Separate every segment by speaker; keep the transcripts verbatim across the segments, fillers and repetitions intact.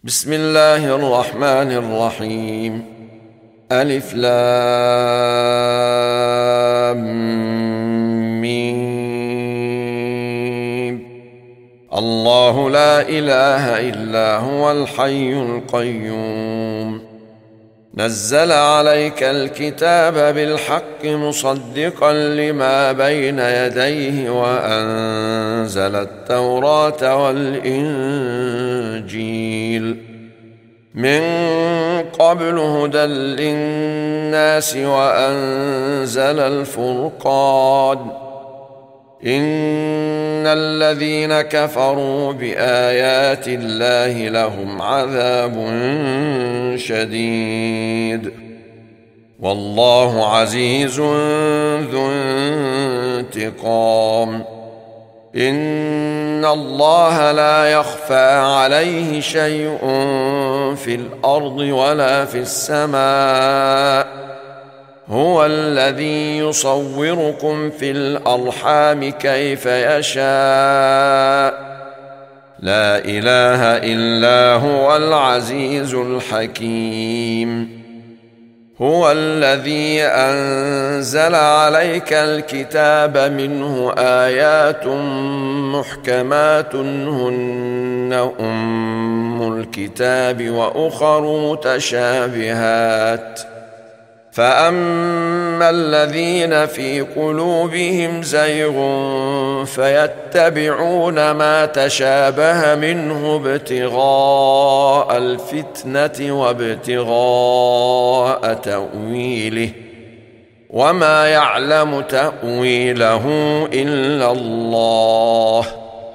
Speaker 1: بسم الله الرحمن الرحيم. ألف لام ميم. الله لا إله إلا هو الحي القيوم. نزل عليك الكتاب بالحق مصدقا لما بين يديه وأنزل التوراة والإنجيل من قبل هدى للناس وأنزل الفرقان. إن الذين كفروا بآيات الله لهم عذاب شديد والله عزيز ذو انتقام. إن الله لا يخفى عليه شيء في الأرض ولا في السماء. هو الذي يصوركم في الأرحام كيف يشاء. لا إله إلا هو العزيز الحكيم. هو الذي أنزل عليك الكتاب منه آيات محكمات هن أم الكتاب وأخر متشابهات. فأما الذين في قلوبهم زيغ فيتبعون ما تشابه منه ابتغاء الفتنة وابتغاء تأويله وما يعلم تأويله إلا الله.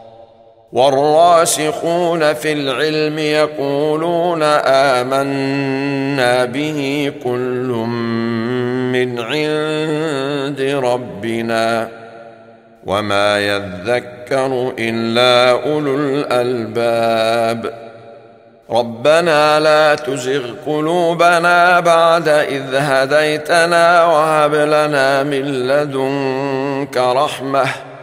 Speaker 1: والراسخون في العلم يقولون آمنا به كل من عند ربنا وما يذكر إلا أولو الألباب. ربنا لا تزغ قلوبنا بعد إذ هديتنا وهب لنا من لدنك رحمة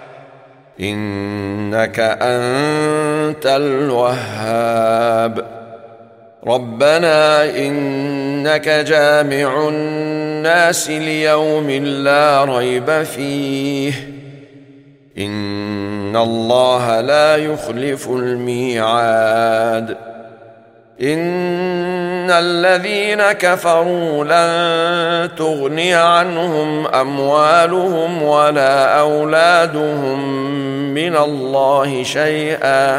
Speaker 1: إنك أنت الوهاب. ربنا إنك جامع الناس ليوم لا ريب فيه إن الله لا يخلف الميعاد. إن الذين كفروا لن تغني عنهم أموالهم ولا أولادهم من الله شيئا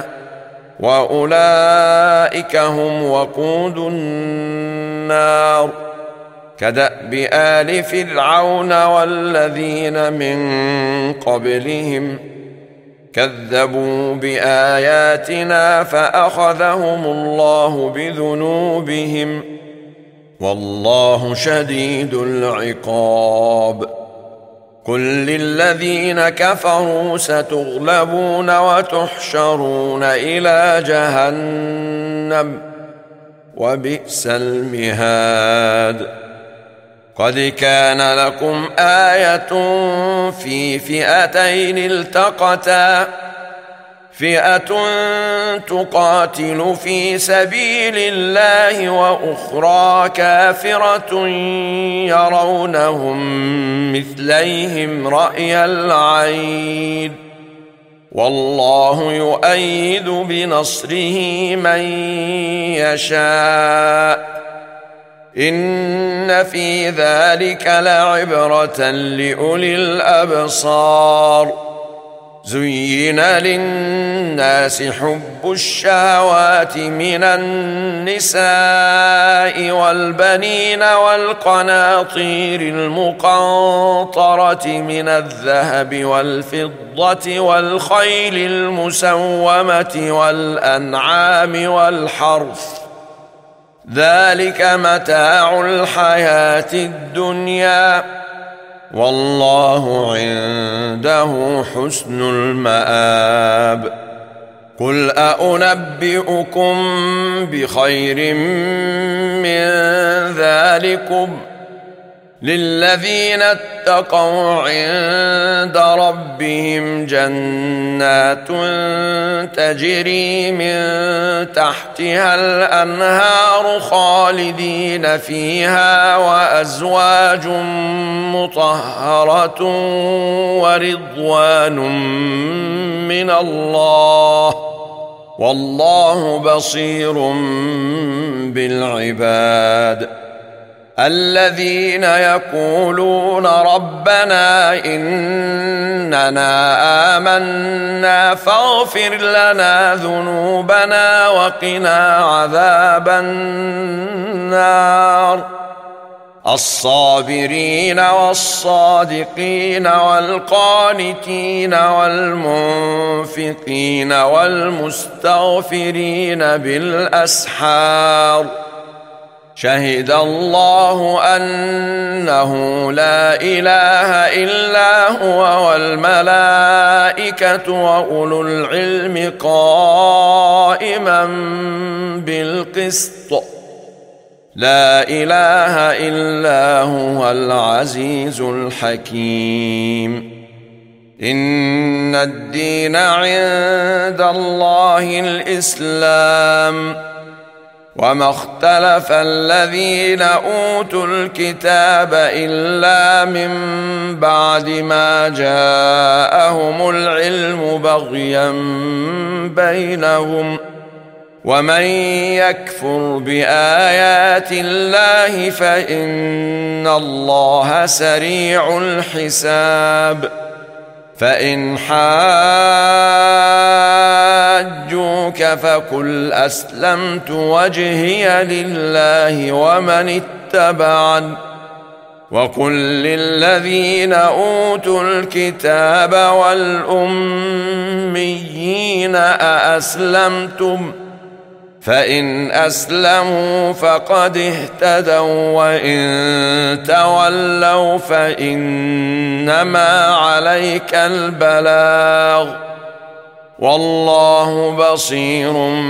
Speaker 1: وأولئك هم وقود النار. كدأب آل فرعون والذين من قبلهم كذبوا بآياتنا فأخذهم الله بذنوبهم والله شديد العقاب. قل للذين كفروا ستغلبون وتحشرون إلى جهنم وبئس المهاد. قد كان لكم آية في فئتين التقتا فئة تقاتل في سبيل الله وأخرى كافرة يرونهم مثليهم رأي العين والله يؤيد بنصره من يشاء. إن في ذلك لعبرة لأولي الأبصار. زين للناس حب الشهوات من النساء والبنين والقناطير المقنطرة من الذهب والفضة والخيل المسومة والأنعام والحرث ذلك متاع الحياة الدنيا والله عنده حسن المآب. قل أأنبئكم بخير من ذلكم للذين اتقوا عند ربهم جنات تجري من تحتها الأنهار خالدين فيها وأزواج مطهرة ورضوان من الله والله بصير بالعباد. الذين يقولون ربنا إننا آمنا فاغفر لنا ذنوبنا وقنا عذاب النار. الصابرين والصادقين والقانتين والمنفقين والمستغفرين بالأسحار. شهد الله أنه لا إله إلا هو والملائكة وأولو العلم قائما بالقسط لا إله إلا هو العزيز الحكيم. إن الدين عند الله الإسلام وما اختلف الذين أوتوا الكتاب إلا من بعد ما جاءهم العلم بغيا بينهم ومن يكفر بآيات الله فإن الله سريع الحساب. فإن حاجوك فقل أسلمت وجهي لله ومن اتبعن وقل للذين أوتوا الكتاب والأميين أأسلمتم فإن أسلموا فقد اهتدوا وإن تولوا فإنما عليك البلاغ والله بصير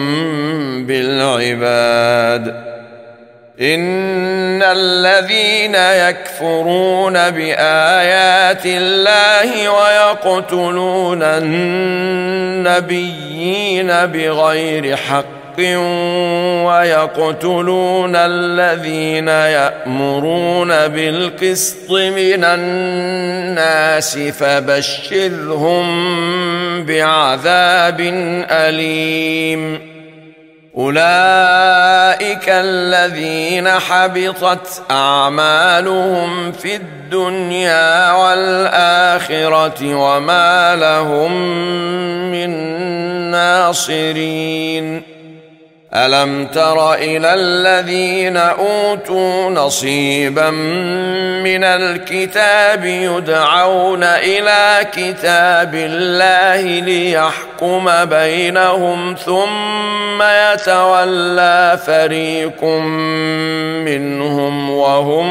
Speaker 1: بالعباد. إن الذين يكفرون بآيات الله ويقتلون النبيين بغير حق ويقتلون الذين يأمرون بالقسط من الناس فبشرهم بعذاب أليم. أولئك الذين حبطت أعمالهم في الدنيا والآخرة وما لهم من ناصرين. ألم تر إلى الذين أوتوا نصيبا من الكتاب يدعون إلى كتاب الله ليحكم بينهم ثم يتولى فريق منهم وهم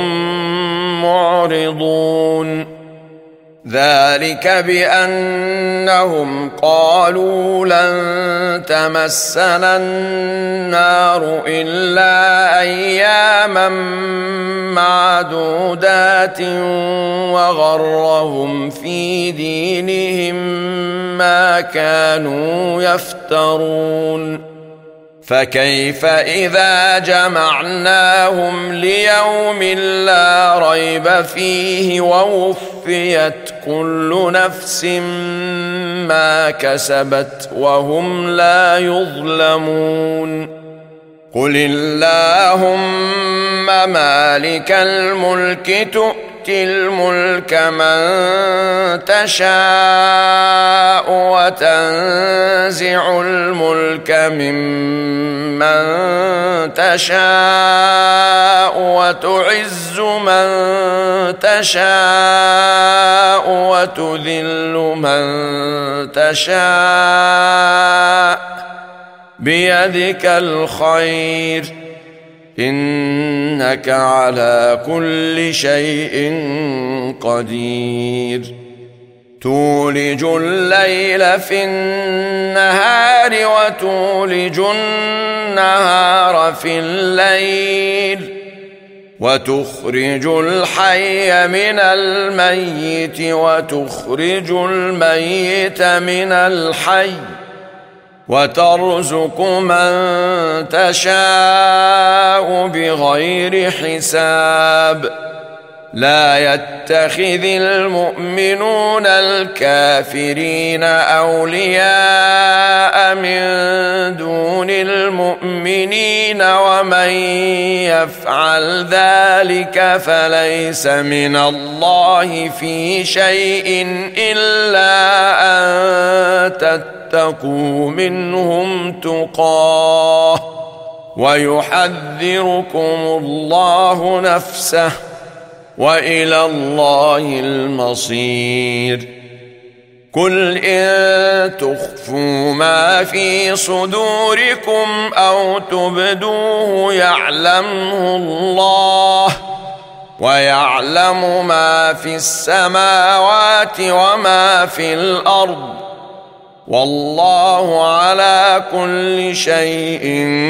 Speaker 1: معرضون. ذلك بأنهم قالوا لن تمسنا النار إلا أياما معدودات وغرهم في دينهم ما كانوا يفترون. فكيف إذا جمعناهم ليوم لا ريب فيه ووفيت كل نفس ما كسبت وهم لا يظلمون. قل اللهم مالك الملك تؤتي الملك من تشاء وتنزع الملك ممن تشاء وتعز من تشاء وتذل من تشاء بيدك الخير إنك على كل شيء قدير. تولج الليل في النهار وتولج النهار في الليل وتخرج الحي من الميت وتخرج الميت من الحي وترزق من تشاء بغير حساب لا يتخذ المؤمنون الكافرين أولياء من دون المؤمنين ومن يفعل ذلك فليس من الله في شيء إلا أن تتقوا منهم تقاه ويحذركم الله نفسه وإلى الله المصير قل إن تخفوا ما في صدوركم أو تبدوه يعلمه الله ويعلم ما في السماوات وما في الأرض والله على كل شيء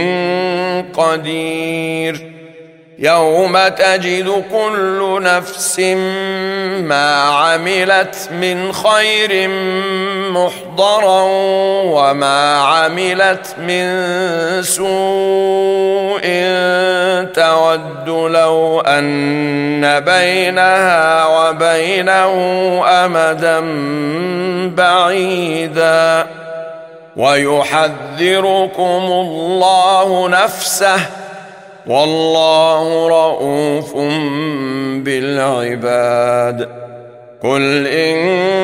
Speaker 1: قدير يوم تجد كل نفس ما عملت من خير محضرا وما عملت من سوء تود لو أن بينها وبينه أمدا بعيدا ويحذركم الله نفسه والله رؤوف بالعباد قل إن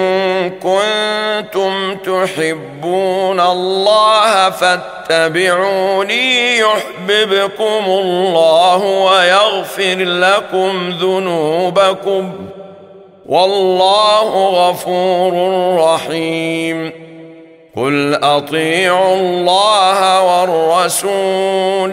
Speaker 1: كنتم تحبون الله فاتبعوني يحببكم الله ويغفر لكم ذنوبكم والله غفور رحيم قل أطيعوا الله والرسول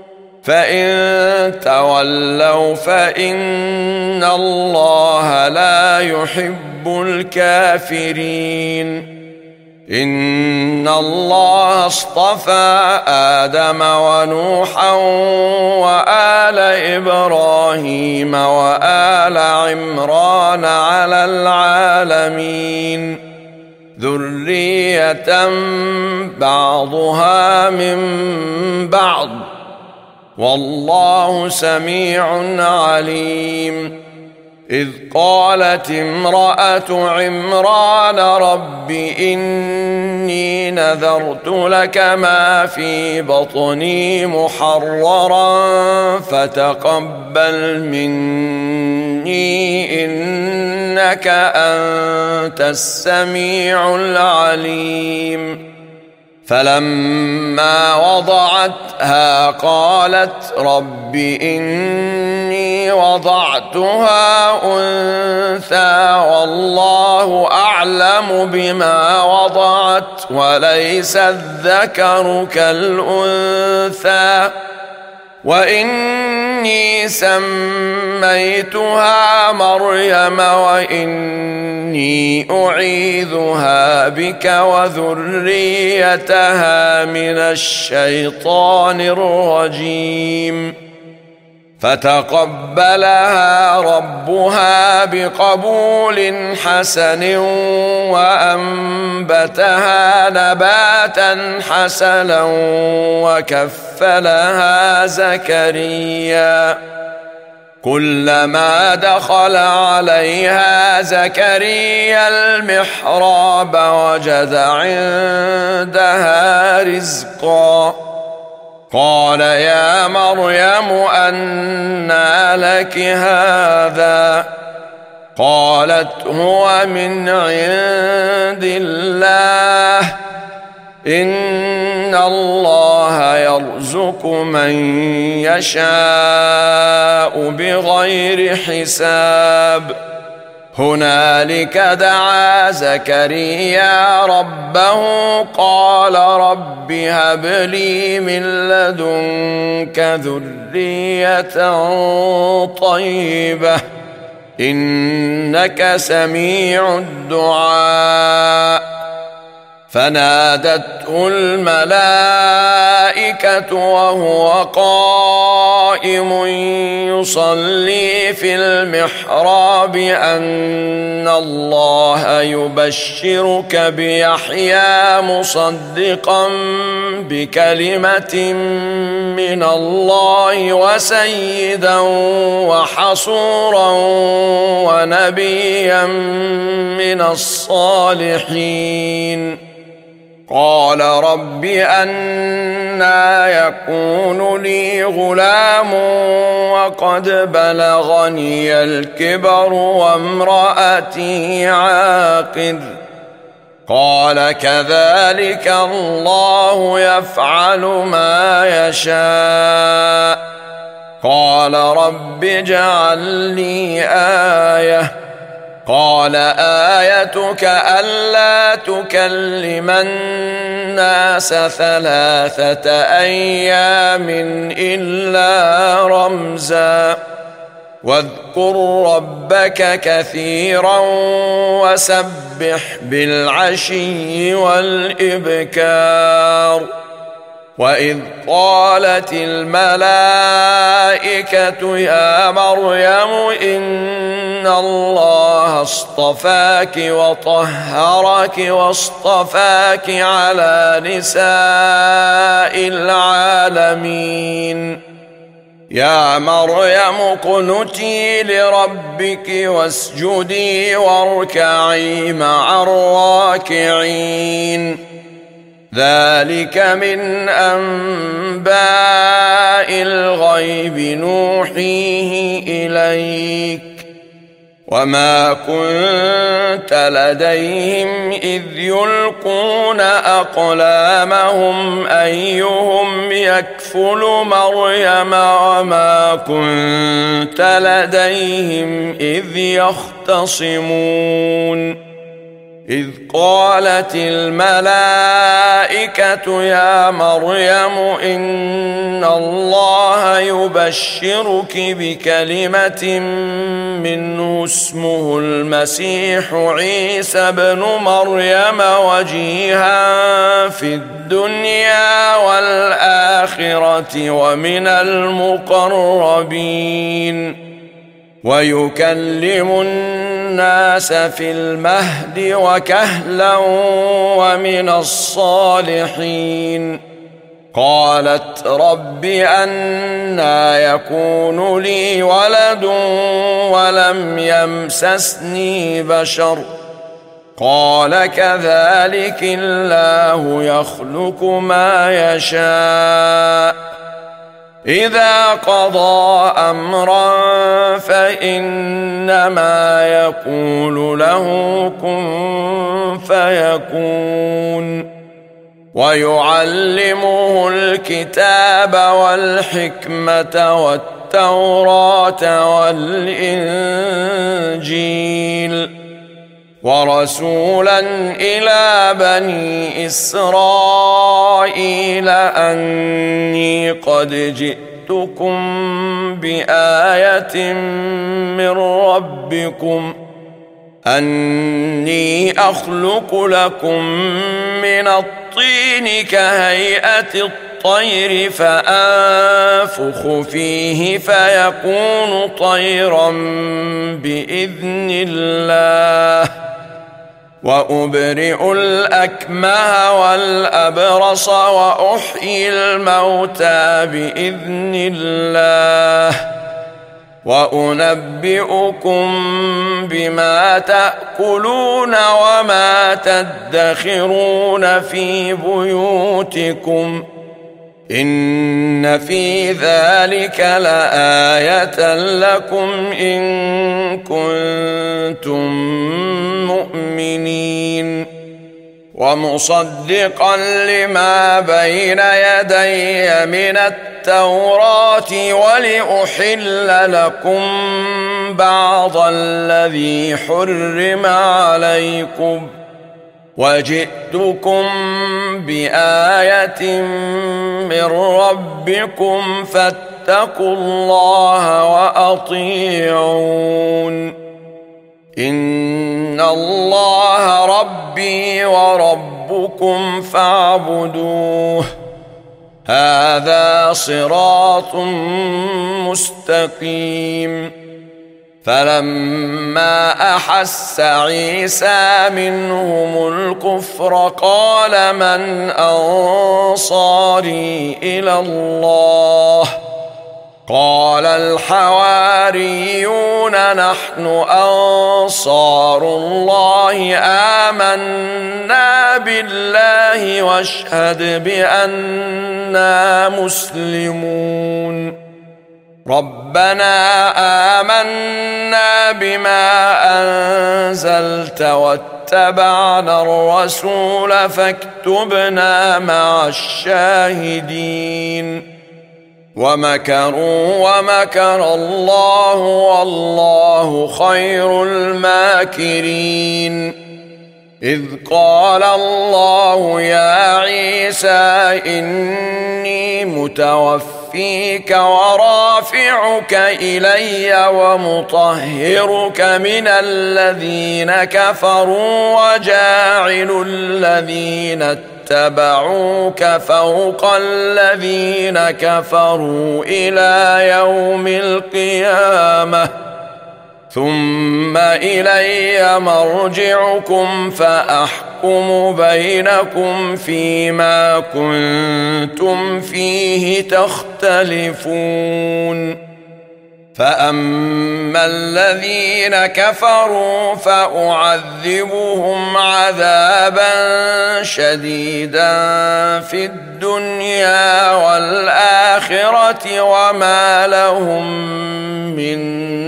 Speaker 1: فإن تولوا فإن الله لا يحب الكافرين إن الله اصطفى آدم ونوحا وآل إبراهيم وآل عمران على العالمين ذرية بعضها من بعض والله سميع عليم إذ قالت امرأة عمران رب إني نذرت لك ما في بطني محررا فتقبل مني إنك أنت السميع العليم فلما وضعتها قالت رب إني وضعتها أنثى والله أعلم بما وضعت وليس الذكر كالأنثى وإني سميتها مريم وإني أعيذها بك وذريتها من الشيطان الرجيم فتقبلها ربها بقبول حسن وأنبتها نباتا حسنا وكفلها زكريا كلما دخل عليها زكريا المحراب وجد عندها رزقا قال يا مريم أنى لك هذا قالت هو من عند الله إن الله يرزق من يشاء بغير حساب هنالك دعا زكريا ربه قال رب هب لي من لدنك ذرية طيبة إنك سميع الدعاء فنادته الملائكة وهو قائم يصلي في المحراب أن الله يبشرك بيحيى مصدقا بكلمة من الله وسيدا وحصورا ونبيا من الصالحين. قال رب أنى يكون لي غلام وقد بلغني الكبر وامرأتي عاقر. قال كذلك الله يفعل ما يشاء. قال رب اجعل لي آية. قال آيتك ألا تكلم الناس ثلاثة أيام إلا رمزا واذكر ربك كثيرا وسبح بالعشي والإبكار. وإذ قالت الملائكة يا مريم إن الله اصطفاك وطهرك واصطفاك على نساء العالمين. يا مريم اقنتي لربك واسجدي واركعي مع الراكعين. ذلك من أنباء الغيب نوحيه إليك وما كنت لديهم إذ يلقون أقلامهم أيهم يكفل مريم وما كنت لديهم إذ يختصمون. إذ قالت الملائكة يا مريم إن الله يبشرك بكلمة منه اسمه المسيح عيسى بن مريم وجيها في الدنيا والآخرة ومن المقربين ويكلم الناس في المهد وكهلا ومن الصالحين. قالت رب أنى يكون لي ولد ولم يمسسني بشر. قال كذلك الله يخلق ما يشاء إذا قضى أمرا فإنما يقول له كن فيكون. ويعلمه الكتاب والحكمة والتوراة والإنجيل ورسولا إلى بني إسرائيل أني قد جئتكم بآية من ربكم أني أخلق لكم من الطين كهيئة الطير فأنفخ فيه فيكون طيرا بإذن الله وأبرئ الأكمه والأبرص وأحيي الموتى بإذن الله وأنبئكم بما تأكلون وما تدخرون في بيوتكم إن في ذلك لآية لكم إن كنتم مؤمنين ومصدقا لما بين يدي من التوراة ولأحل لكم بعض الذي حرم عليكم وجئتكم بآية من ربكم فاتقوا الله وأطيعون إن الله ربي وربكم فاعبدوه هذا صراط مستقيم. فلما أحس عيسى منهم الكفر قال من أنصاري إلى الله قال الحواريون نحن أنصار الله آمنا بالله واشهد بأننا مسلمون. ربنا آمنا بما أنزلت واتبعنا الرسول فاكتبنا مع الشاهدين. ومكروا ومكر الله والله خير الماكرين. إذ قال الله يا عيسى إني متوفيك ورافعك إلي ومطهرك من الذين كفروا وجاعل الذين اتبعوك فوق الذين كفروا إلى يوم القيامة ثم إلي مرجعكم فأحكم بينكم فيما كنتم فيه تختلفون. فأما الذين كفروا فأعذبهم عذابا شديدا في الدنيا والآخرة وما لهم من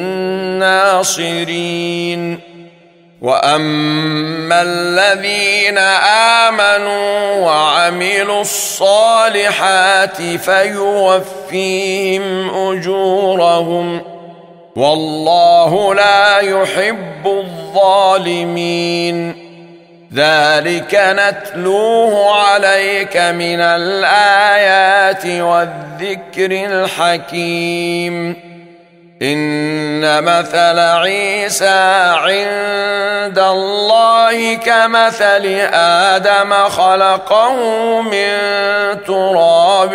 Speaker 1: ناصرين. وأما الذين آمنوا وعملوا الصالحات فيوفيهم أجورهم والله لا يحب الظالمين. ذلك نتلوه عليك من الآيات والذكر الحكيم. إن مثل عيسى عند الله كمثل آدم خلقه من تراب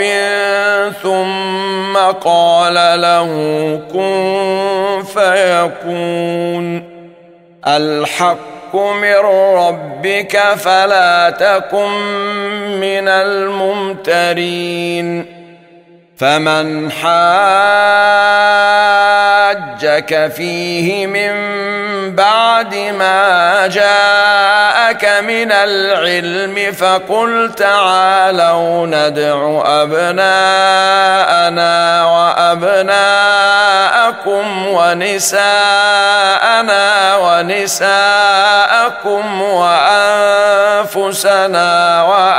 Speaker 1: ثم قال له كن فيكون. الحق من ربك فلا تكن من الممترين. فمن حاجك فيه من بعد ما جاءك من العلم فقل تعالوا ندع أبناءنا وأبناءكم ونساءنا ونساءكم وأنفسنا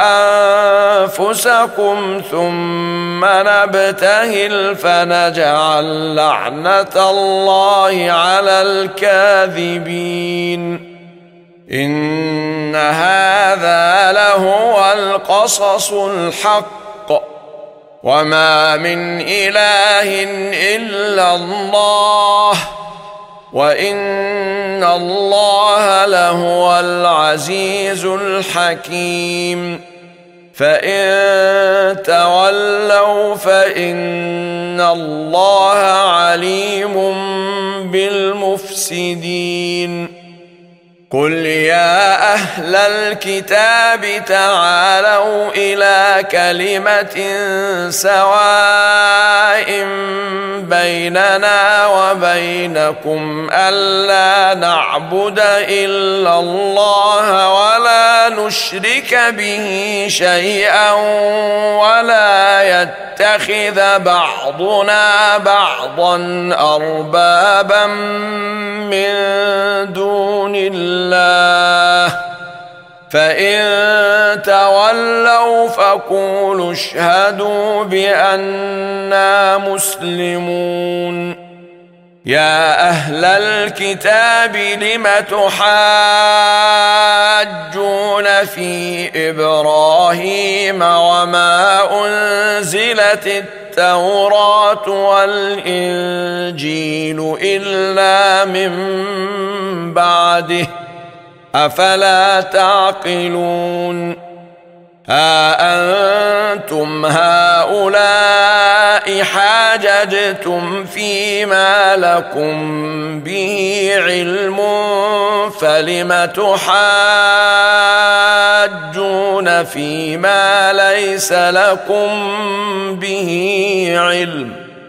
Speaker 1: وأنفسكم ثم نبتهل فنجعل لعنة الله على الكاذبين. إن هذا لهو القصص الحق وما من إله إلا الله وإن الله لهو العزيز الحكيم. فإن تولوا فإن الله عليم بالمفسدين. قل يا أهل الكتاب تعالوا إلى كلمة سواء بيننا وبينكم ألا نعبد إلا الله ولا نشرك به شيئا ولا يتخذ بعضنا بعضا أربابا من دون الله فإن تولوا فقولوا اشهدوا بأننا مسلمون. يا أهل الكتاب لم تحاجون في إبراهيم وما أنزلت التوراة والإنجيل إلا من بعده أفلا تعقلون ها أنتم هؤلاء حاججتم فيما لكم به علم فلم تحاجون فيما ليس لكم به علم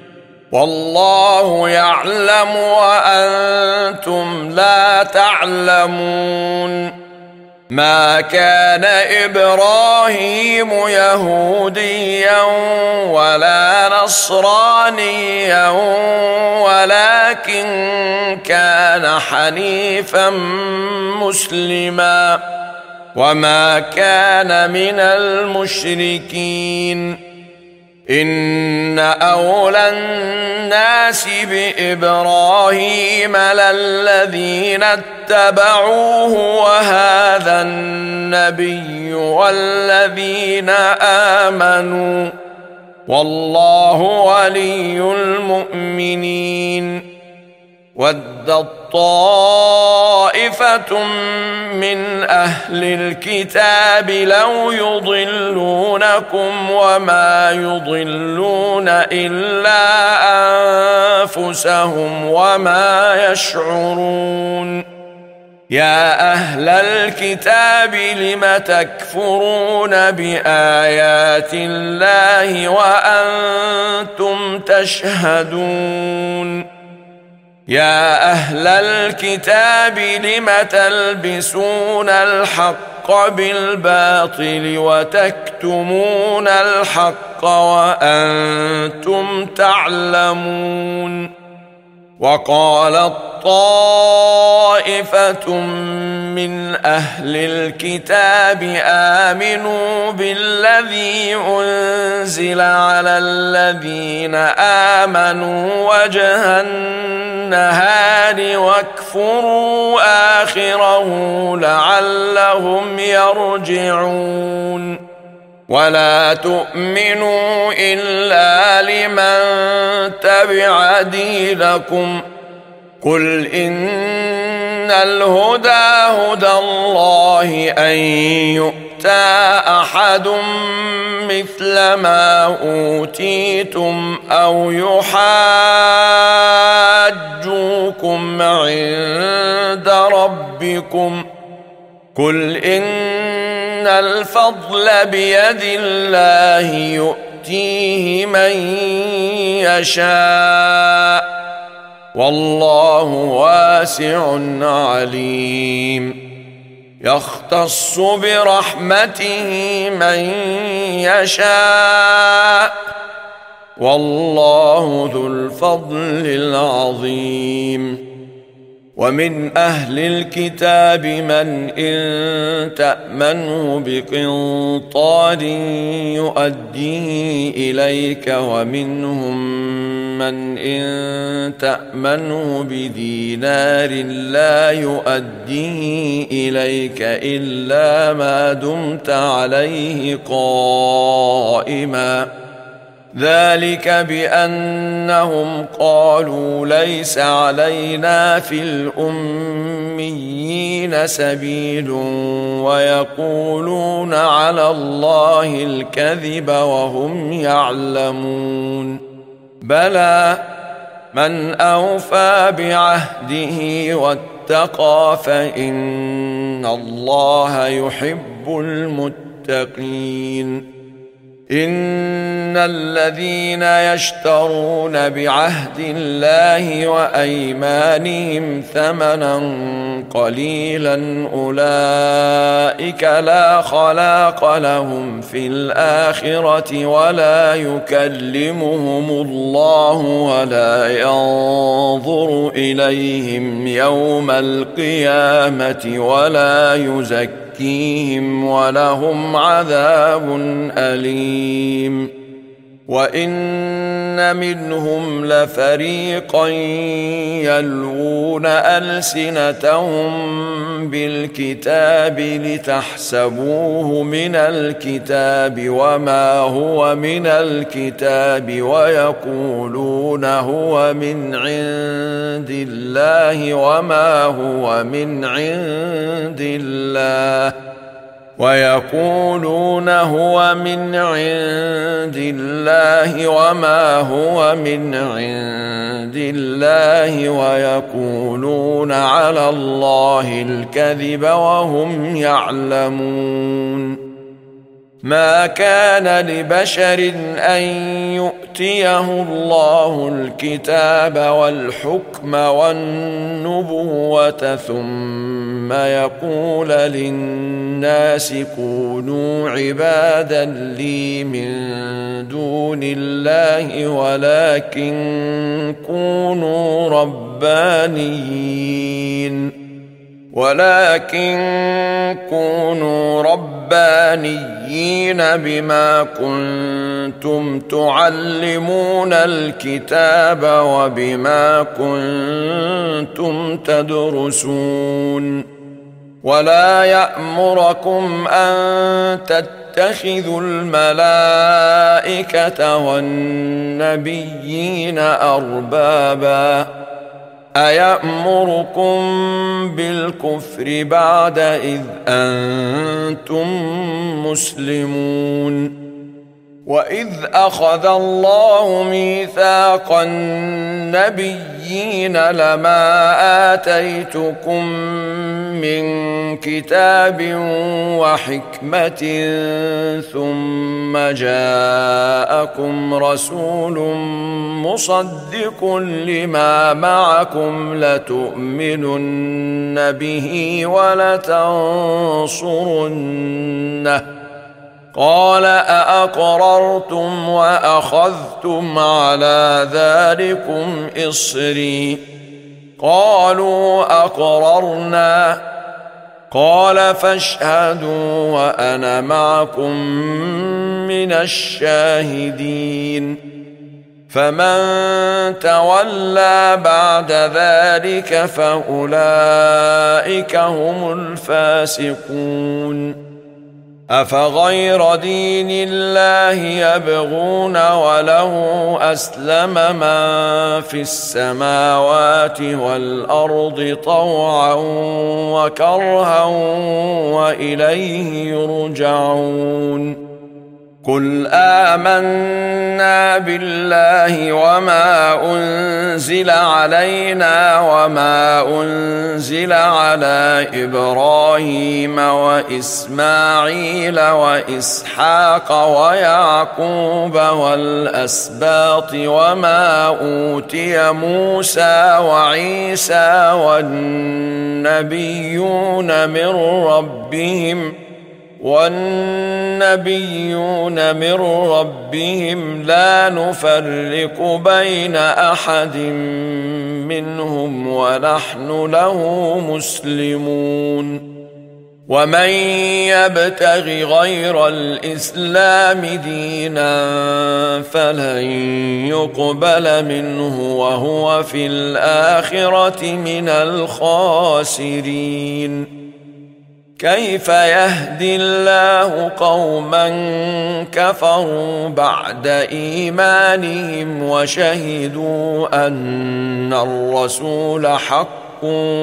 Speaker 1: والله يعلم وأنتم لا تعلمون ما كان إبراهيم يهوديا ولا نصرانيا ولكن كان حنيفا مسلما وما كان من المشركين إن أولى الناس بإبراهيم للذين اتبعوه وهذا النبي والذين آمنوا والله ولي المؤمنين ودت طائفة من أهل الكتاب لو يضلونكم وما يضلون إلا أنفسهم وما يشعرون يا أهل الكتاب لم تكفرون بآيات الله وأنتم تشهدون يا أهل الكتاب لم تلبسون الحق بالباطل وتكتمون الحق وأنتم تعلمون وقالت طائفة من أهل الكتاب آمنوا بالذي أنزل على الذين آمنوا وجه النهار واكفروا آخره لعلهم يرجعون ولا تؤمنوا إلا لمن تبع دينكم قل إن الهدى هدى الله أن يؤتى أحد مثل ما أوتيتم أو يحاجوكم عند ربكم قل إن الفضل بيد الله يؤتيه من يشاء والله واسع عليم يختص برحمته من يشاء والله ذو الفضل العظيم ومن أهل الكتاب من إن تأمنه بقنطار يؤديه إليك ومنهم من إن تأمنه بدينار لا يؤديه إليك إلا ما دمت عليه قائما ذلك بأنهم قالوا ليس علينا في الأميين سبيل ويقولون على الله الكذب وهم يعلمون بلى من أوفى بعهده واتقى فإن الله يحب المتقين إن الذين يشترون بعهد الله وأيمانهم ثمنا قليلا أولئك لا خلاق لهم في الآخرة ولا يكلمهم الله ولا ينظر إليهم يوم القيامة ولا يزكيهم ولهم عذاب أليم وإن منهم لفريقا يلوون ألسنتهم بالكتاب لتحسبوه من الكتاب وما هو من الكتاب ويقولون هو من عند الله وما هو من عند الله ويقولون هو من عند الله وما هو من عند الله ويقولون على الله الكذب وهم يعلمون. ما كان لبشر أن يؤتيه الله الكتاب والحكم والنبوة ثم يقول للناس كونوا عبادا لي من دون الله ولكن كونوا ربانيين ولكن كونوا ربانيين بما كنتم تعلمون الكتاب وبما كنتم تدرسون. ولا يأمركم أن تتخذوا الملائكة والنبيين أربابا أيأمركم بالكفر بعد إذ أنتم مسلمون. وإذ أخذ الله ميثاق النبيين لما آتيتكم من كتاب وحكمة ثم جاءكم رسول مصدق لما معكم لتؤمنن به ولتنصرنه قال أأقررتم وأخذتم على ذلكم إصري قالوا أقررنا قال فاشهدوا وأنا معكم من الشاهدين. فمن تولى بعد ذلك فأولئك هم الفاسقون. أفغير دين الله يبغون وله أسلم من في السماوات والأرض طوعا وكرها وإليه يرجعون. قل آمنا بالله وما أنزل علينا وما أنزل على إبراهيم وإسماعيل وإسحاق ويعقوب والأسباط وما أوتي موسى وعيسى والنبيون من ربهم والنبيون من ربهم لا نفرق بين أحد منهم ونحن له مسلمون. ومن يبتغ غير الإسلام دينا فلن يقبل منه وهو في الآخرة من الخاسرين. كيف يهدي الله قوما كفروا بعد إيمانهم وشهدوا أن الرسول حق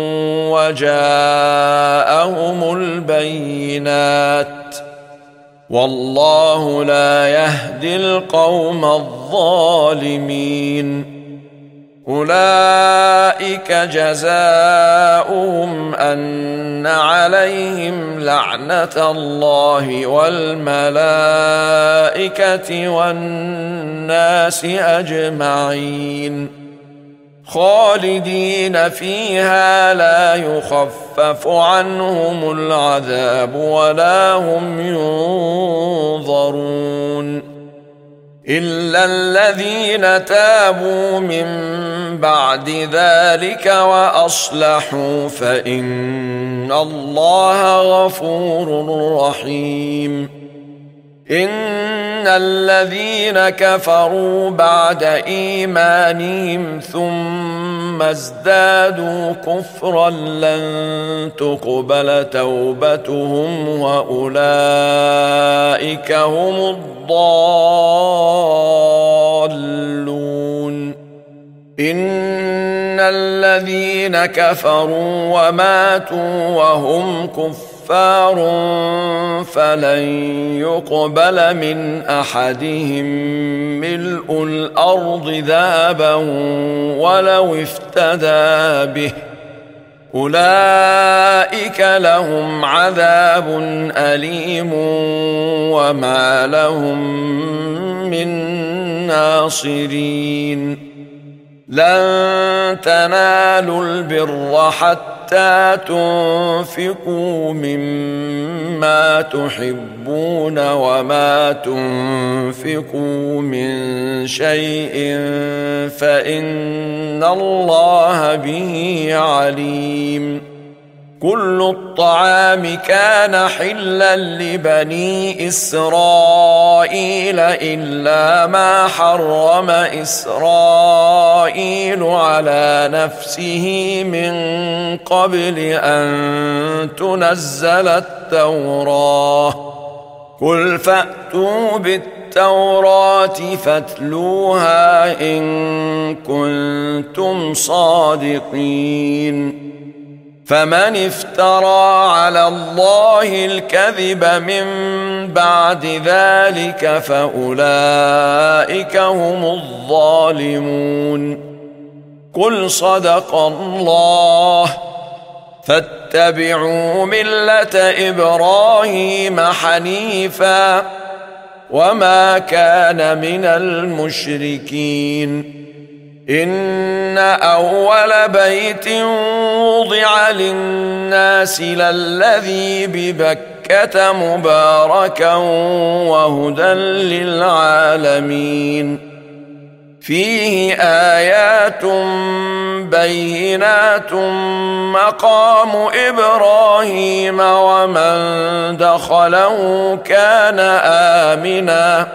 Speaker 1: وجاءهم البينات والله لا يهدي القوم الظالمين. أولئك جزاؤهم أن عليهم لعنة الله والملائكة والناس أجمعين خالدين فيها لا يخفف عنهم العذاب ولا هم ينظرون إلا الذين تابوا من بعد ذلك وأصلحوا فإن الله غفور رحيم. إن الذين كفروا بعد إيمانهم ثم ازدادوا كفرا لن تقبل توبتهم وأولئك هم الضالون. إن الذين كفروا وماتوا وهم كفار كفار فلن يقبل من أحدهم ملء الأرض ذهبا ولو افتدى به أولئك لهم عذاب أليم وما لهم من ناصرين. لن تنالوا البر حتى تنفقوا مما تحبون وما تنفقوا من شيء فإن الله به عليم. كل الطعام كان حلا لبني إسرائيل إلا ما حرم إسرائيل على نفسه من قبل أن تنزل التوراة. قل فأتوا بالتوراة فاتلوها إن كنتم صادقين. فمن افترى على الله الكذب من بعد ذلك فأولئك هم الظالمون. قل صدق الله فاتبعوا ملة إبراهيم حنيفا وما كان من المشركين. إن أول بيت وضع للناس للذي ببكة مباركا وهدى للعالمين. فيه آيات بينات مقام إبراهيم ومن دخله كان آمنا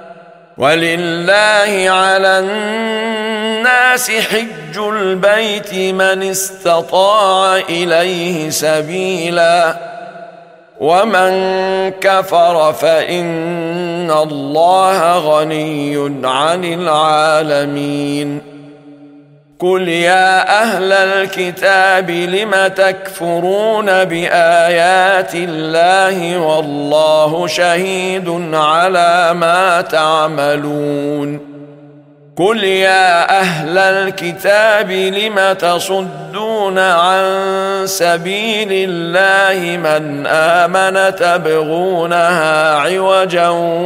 Speaker 1: ولله على الناس حج البيت من استطاع إليه سبيلا ومن كفر فإن الله غني عن العالمين. قل يا أهل الكتاب لم تكفرون بآيات الله والله شهيد على ما تعملون. قل يا أهل الكتاب لم تصدون عن سبيل الله من آمن تبغونها عوجا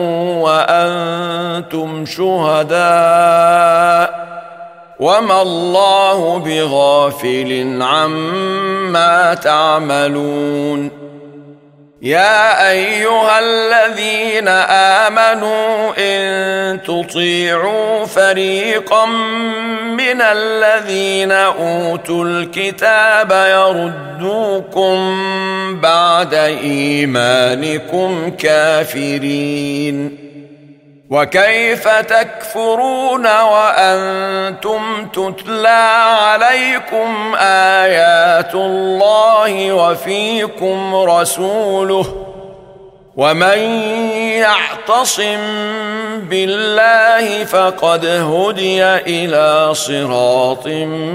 Speaker 1: وأنتم شهداء وما الله بغافل عما تعملون. يا أيها الذين آمنوا إن تطيعوا فريقا من الذين أوتوا الكتاب يردوكم بعد إيمانكم كافرين. وكيف تكفرون وأنتم تتلى عليكم آيات الله وفيكم رسوله ومن يعتصم بالله فقد هدي إلى صراط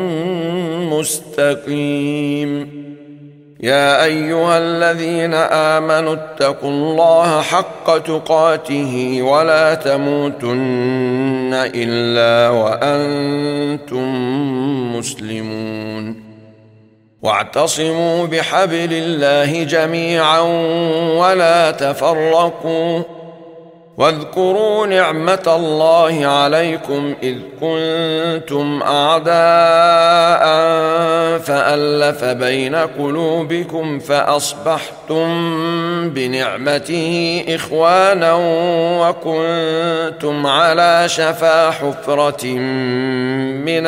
Speaker 1: مستقيم. يا أيها الذين آمنوا اتقوا الله حق تقاته ولا تموتن إلا وأنتم مسلمون. واعتصموا بحبل الله جميعا ولا تفرقوا واذكروا نعمة الله عليكم إذ كنتم أعداء فألف بين قلوبكم فأصبحتم بنعمته إخوانا وكنتم على شفا حفرة من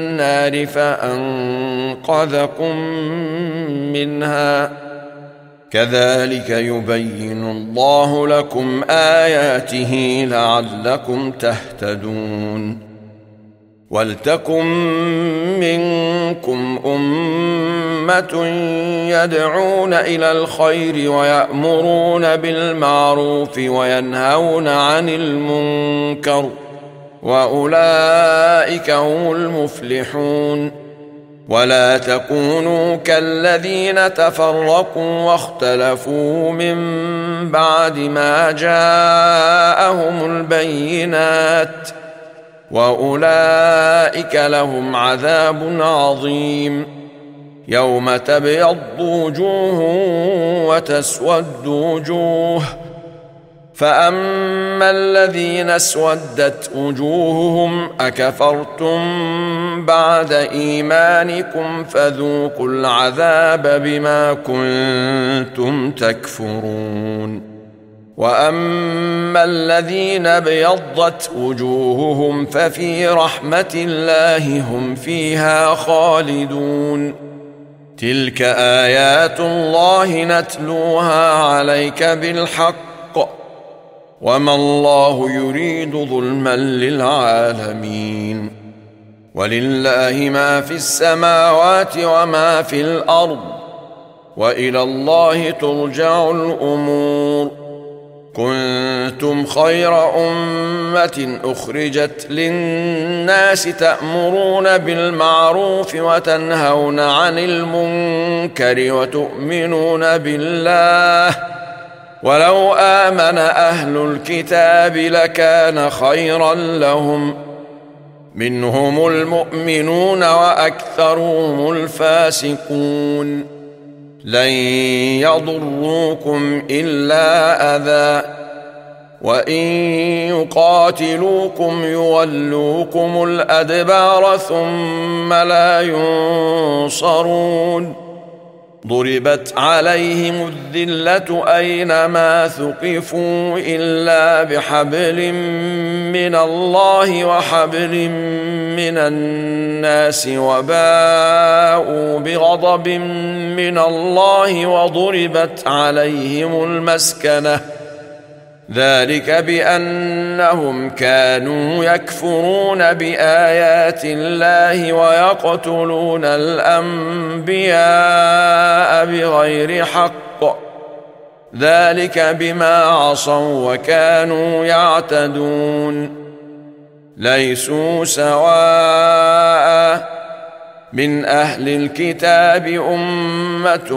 Speaker 1: النار فأنقذكم منها كذلك يبين الله لكم آياته لعلكم تهتدون ولتكن منكم أمة يدعون إلى الخير ويأمرون بالمعروف وينهون عن المنكر وأولئك هم المفلحون ولا تكونوا كالذين تفرقوا واختلفوا من بعد ما جاءهم البينات وأولئك لهم عذاب عظيم يوم تبيض وجوه وتسود وجوه فأما الذين اسودت وجوههم أكفرتم بعد إيمانكم فذوقوا العذاب بما كنتم تكفرون وأما الذين ابيضت وجوههم ففي رحمة الله هم فيها خالدون تلك آيات الله نتلوها عليك بالحق وما الله يريد ظلما للعالمين ولله ما في السماوات وما في الأرض وإلى الله ترجع الأمور كنتم خير أمة أخرجت للناس تأمرون بالمعروف وتنهون عن المنكر وتؤمنون بالله ولو آمن أهل الكتاب لكان خيرا لهم منهم المؤمنون وأكثرهم الفاسقون لن يضروكم إلا أذى وإن يقاتلوكم يولوكم الأدبار ثم لا ينصرون ضربت عليهم الذلة أينما ثقفوا إلا بحبل من الله وحبل من الناس وباءوا بغضب من الله وضربت عليهم المسكنة ذلك بأنهم كانوا يكفرون بآيات الله ويقتلون الأنبياء بغير حق ذلك بما عصوا وكانوا يعتدون ليسوا سواء من أهل الكتاب أمة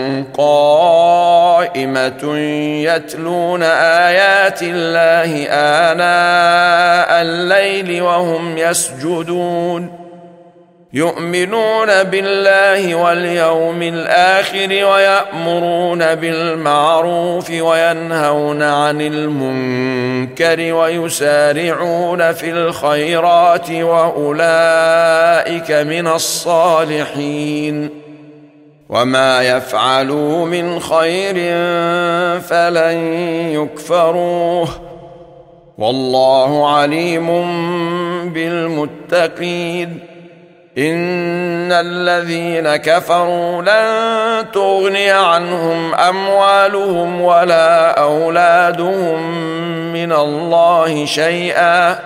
Speaker 1: قائمة يتلون آيات الله آناء الليل وهم يسجدون يؤمنون بالله واليوم الآخر ويأمرون بالمعروف وينهون عن المنكر ويسارعون في الخيرات وأولئك من الصالحين وما يفعلوا من خير فلن يكفروه والله عليم بالمتقين إن الذين كفروا لن تغني عنهم أموالهم ولا أولادهم من الله شيئا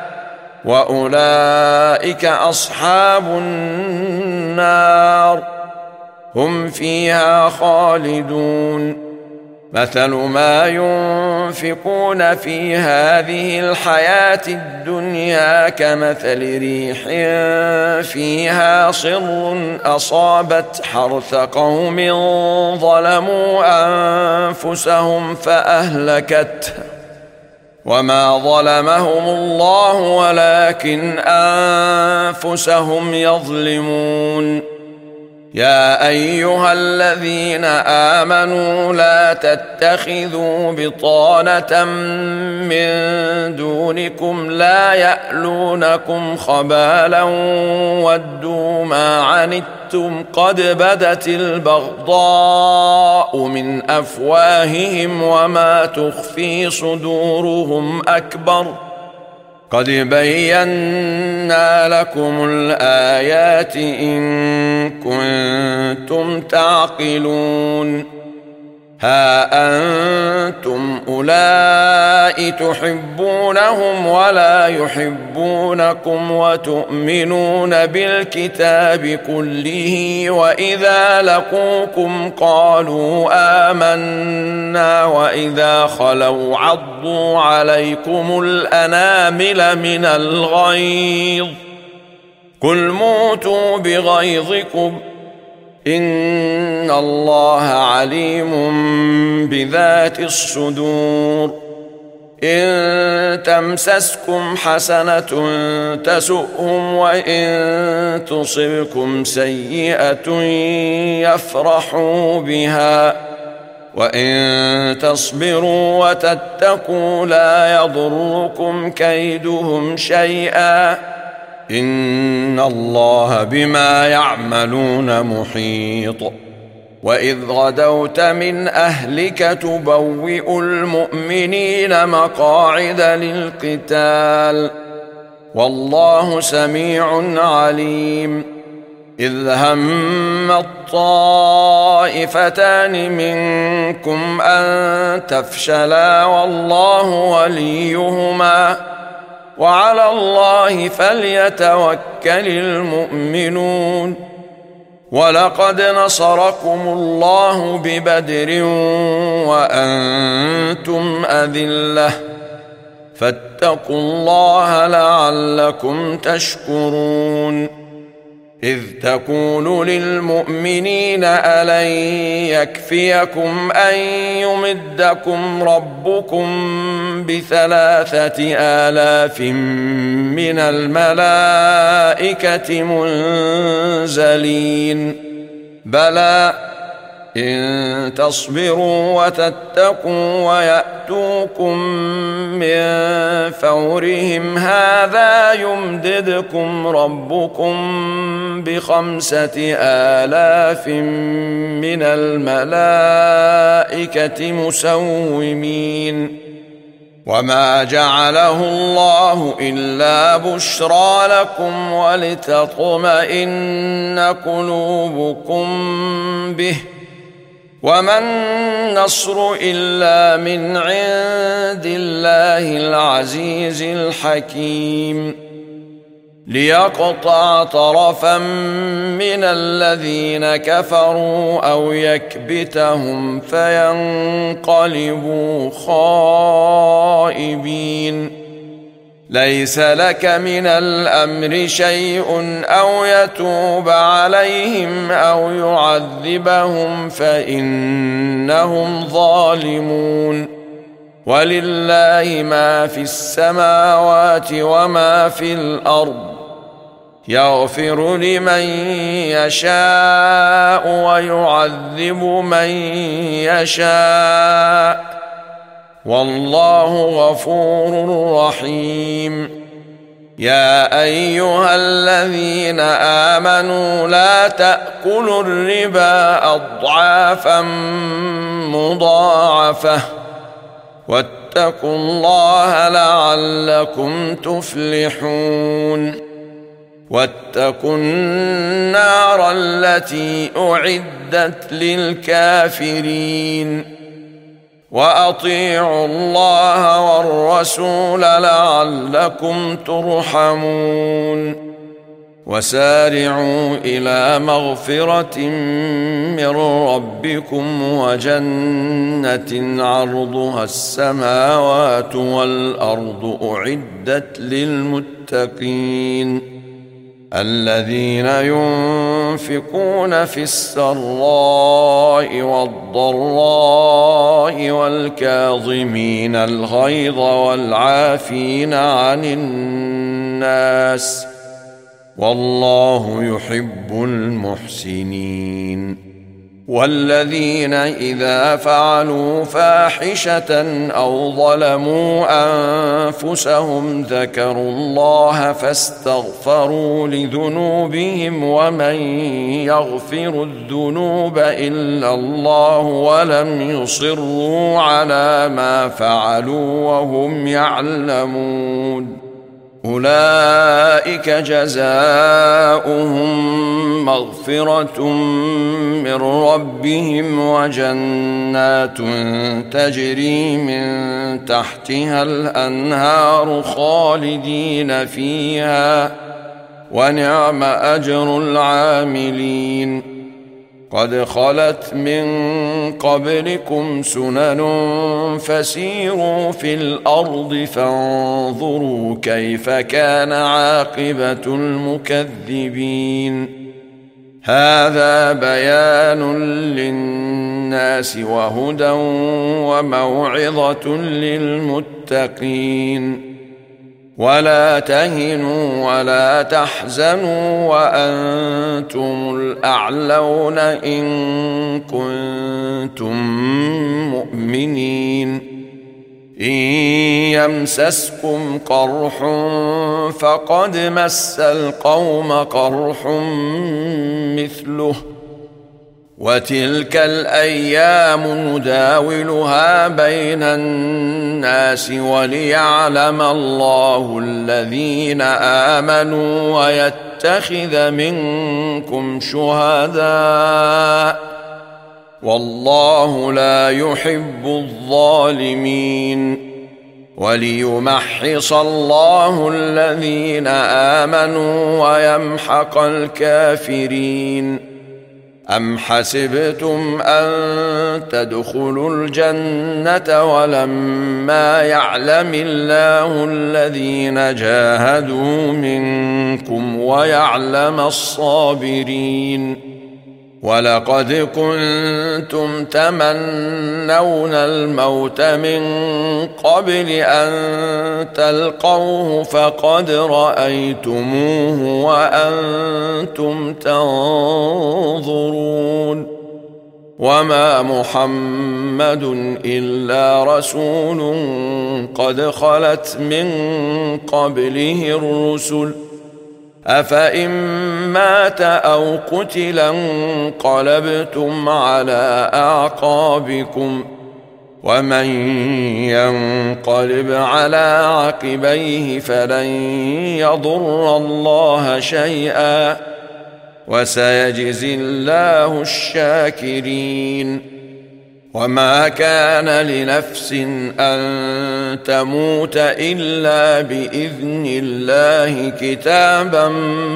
Speaker 1: وأولئك أصحاب النار هم فيها خالدون مثل ما ينفقون في هذه الحياة الدنيا كمثل ريح فيها صر أصابت حرث قوم ظلموا أنفسهم فأهلكته وما ظلمهم الله ولكن أنفسهم يظلمون يا أيها الذين آمنوا لا تتخذوا بطانة من دونكم لا يألونكم خبالا ودوا ما عنتم قد بدت البغضاء من أفواههم وما تخفي صدورهم أكبر قد بينا لكم الآيات إن كنتم تعقلون ها أنتم أولئك تحبونهم ولا يحبونكم وتؤمنون بالكتاب كله وإذا لقوكم قالوا آمنا وإذا خلوا عضوا عليكم الأنامل من الغيظ قل موتوا بغيظكم إن الله عليم بذات الصدور إن تمسسكم حسنة تسؤهم وإن تصبكم سيئة يفرحوا بها وإن تصبروا وتتقوا لا يضركم كيدهم شيئا إن الله بما يعملون محيط وإذ غدوت من أهلك تبوئ المؤمنين مقاعد للقتال والله سميع عليم إذ هم الطائفتان منكم أن تفشلا والله وليهما وعلى الله فليتوكل المؤمنون ولقد نصركم الله ببدر وأنتم أذلة فاتقوا الله لعلكم تشكرون إذ تقول للمؤمنين ألن يكفيكم أن يمدكم ربكم بثلاثة آلاف من الملائكة منزلين بلى إن تصبروا وتتقوا ويأتوكم من فورهم هذا يمددكم ربكم بخمسة آلاف من الملائكة مسومين وما جعله الله إلا بشرى لكم ولتطمئن قلوبكم به وما النصر إلا من عند الله العزيز الحكيم ليقطع طرفا من الذين كفروا أو يكبتهم فينقلبوا خائبين ليس لك من الأمر شيء أو يتوب عليهم أو يعذبهم فإنهم ظالمون ولله ما في السماوات وما في الأرض يغفر لمن يشاء ويعذب من يشاء والله غفور رحيم يا أيها الذين آمنوا لا تأكلوا الربا أضعافا مضاعفة واتقوا الله لعلكم تفلحون واتقوا النار التي أعدت للكافرين وأطيعوا الله والرسول لعلكم ترحمون وسارعوا إلى مغفرة من ربكم وجنة عرضها السماوات والأرض أعدت للمتقين الذين ينفقون في السراء والضراء والكاظمين الغيظ والعافين عن الناس والله يحب المحسنين والذين إذا فعلوا فاحشة أو ظلموا أنفسهم ذكروا الله فاستغفروا لذنوبهم ومن يغفر الذنوب إلا الله ولم يصروا على ما فعلوا وهم يعلمون أولئك جزاؤهم مغفرة من ربهم وجنات تجري من تحتها الأنهار خالدين فيها ونعم أجر العاملين. قد خلت من قبلكم سنن فسيروا في الأرض فانظروا كيف كان عاقبة المكذبين. هذا بيان للناس وهدى وموعظة للمتقين. ولا تهنوا ولا تحزنوا وأنتم الأعلون إن كنتم مؤمنين. إن يمسسكم قرح فقد مس القوم قرح مثله وتلك الأيام نداولها بين الناس وليعلم الله الذين آمنوا ويتخذ منكم شهداء والله لا يحب الظالمين. وليمحص الله الذين آمنوا ويمحق الكافرين. أم حسبتم أن تدخلوا الجنة ولما يعلم الله الذين جاهدوا منكم ويعلم الصابرين؟ ولقد كنتم تمنون الموت من قبل أن تلقوه فقد رأيتموه وأنتم تنظرون. وما محمد إلا رسول قد خلت من قبله الرسل أفإن مات أو قتل انقلبتم على أعقابكم ومن ينقلب على عقبيه فلن يضر الله شيئا وسيجزي الله الشاكرين. وما كان لنفس أن تموت إلا بإذن الله كتابا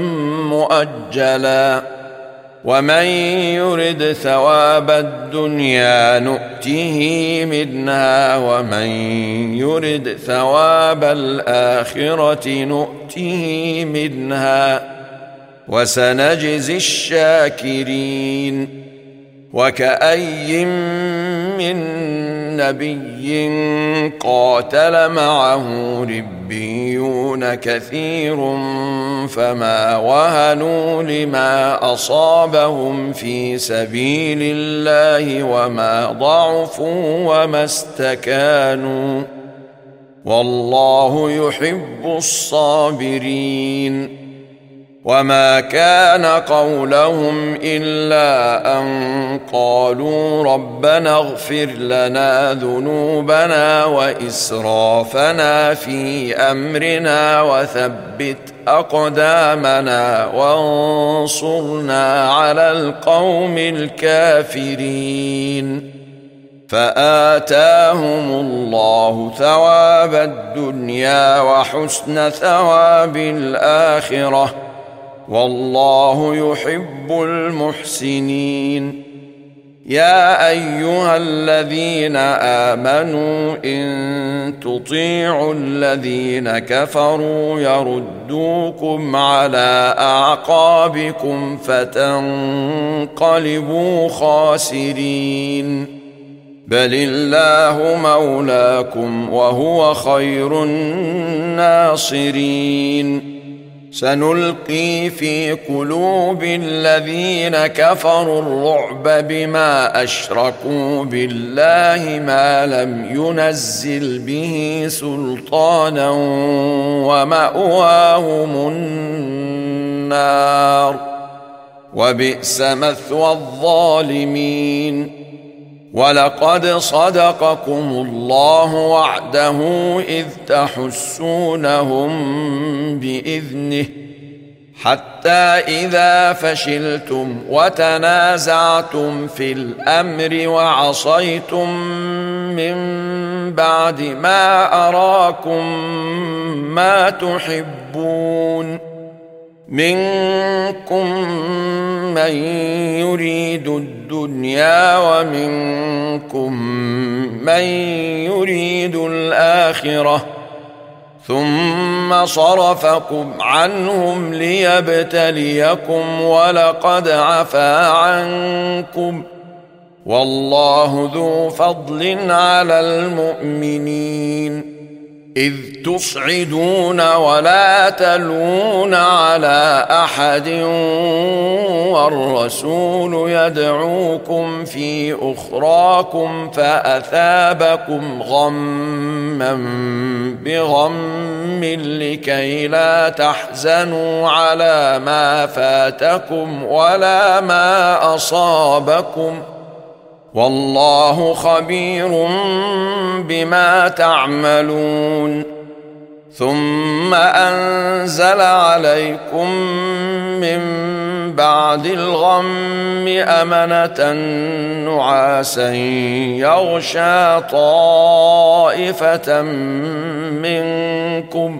Speaker 1: مؤجلا ومن يرد ثواب الدنيا نؤته منها ومن يرد ثواب الآخرة نؤته منها وسنجزي الشاكرين. وكأي من نبي قاتل معه ربيون كثير فما وهنوا لما أصابهم في سبيل الله وما ضعفوا وما استكانوا والله يحب الصابرين. وما كان قولهم إلا أن قالوا ربنا اغفر لنا ذنوبنا وإسرافنا في أمرنا وثبت أقدامنا وانصرنا على القوم الكافرين. فآتاهم الله ثواب الدنيا وحسن ثواب الآخرة والله يحب المحسنين. يا أيها الذين آمنوا إن تطيعوا الذين كفروا يردوكم على أعقابكم فتنقلبوا خاسرين. بل الله مولاكم وهو خير الناصرين. سنلقي في قلوب الذين كفروا الرعب بما أشركوا بالله ما لم ينزل به سلطانا ومأواهم النار وبئس مثوى الظالمين. ولقد صدقكم الله وعده إذ تحسونهم بإذنه حتى إذا فشلتم وتنازعتم في الأمر وعصيتم من بعد ما أراكم ما تحبون منكم من يريد الدنيا ومنكم من يريد الآخرة ثم صرفكم عنهم ليبتليكم ولقد عفا عنكم والله ذو فضل على المؤمنين إذ تصعدون ولا تلون على أحد والرسول يدعوكم في أخراكم فأثابكم غما بغم لكي لا تحزنوا على ما فاتكم ولا ما أصابكم والله خبير بما تعملون ثم أنزل عليكم من بعد الغم أمنة نعاسا يغشى طائفة منكم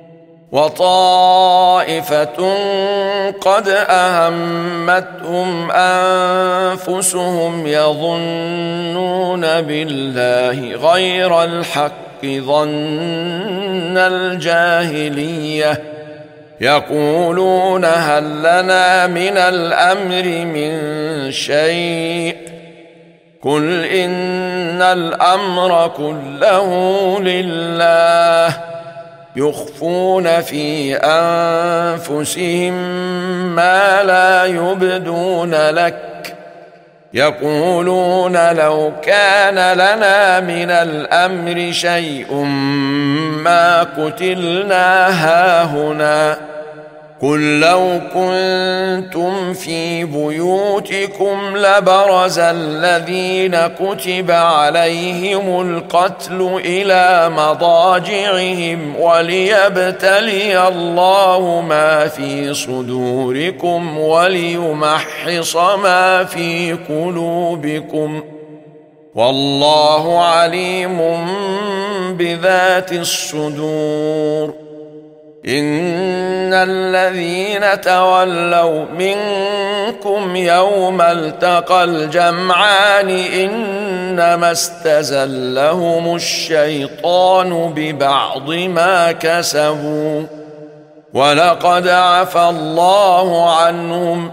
Speaker 1: وطائفة قد أهمتهم أنفسهم يظنون بالله غير الحق ظن الجاهلية يقولون هل لنا من الأمر من شيء قل إن الأمر كله لله يخفون في أنفسهم ما لا يبدون لك يقولون لو كان لنا من الأمر شيء ما قتلنا هاهنا قل لو كنتم في بيوتكم لبرز الذين كتب عليهم القتل إلى مضاجعهم وليبتلي الله ما في صدوركم وليمحص ما في قلوبكم والله عليم بذات الصدور إن الذين تولوا منكم يوم التقى الجمعان إنما استزلهم الشيطان ببعض ما كسبوا ولقد عفا الله عنهم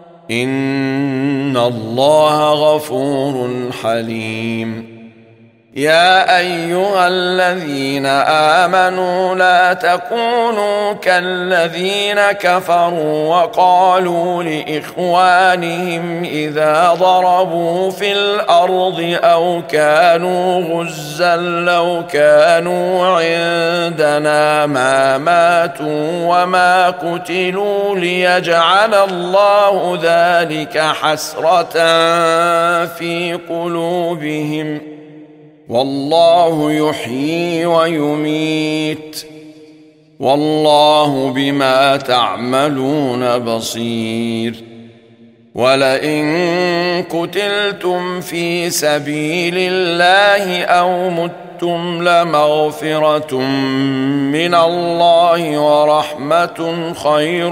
Speaker 1: إن الله غفور حليم يا أيها الذين آمنوا لا تكونوا كالذين كفروا وقالوا لإخوانهم إذا ضربوا في الأرض أو كانوا غزا لو كانوا عندنا ما ماتوا وما قتلوا ليجعل الله ذلك حسرة في قلوبهم والله يحيي ويميت والله بما تعملون بصير ولئن قتلتم في سبيل الله أو متم لمغفرة من الله ورحمة خير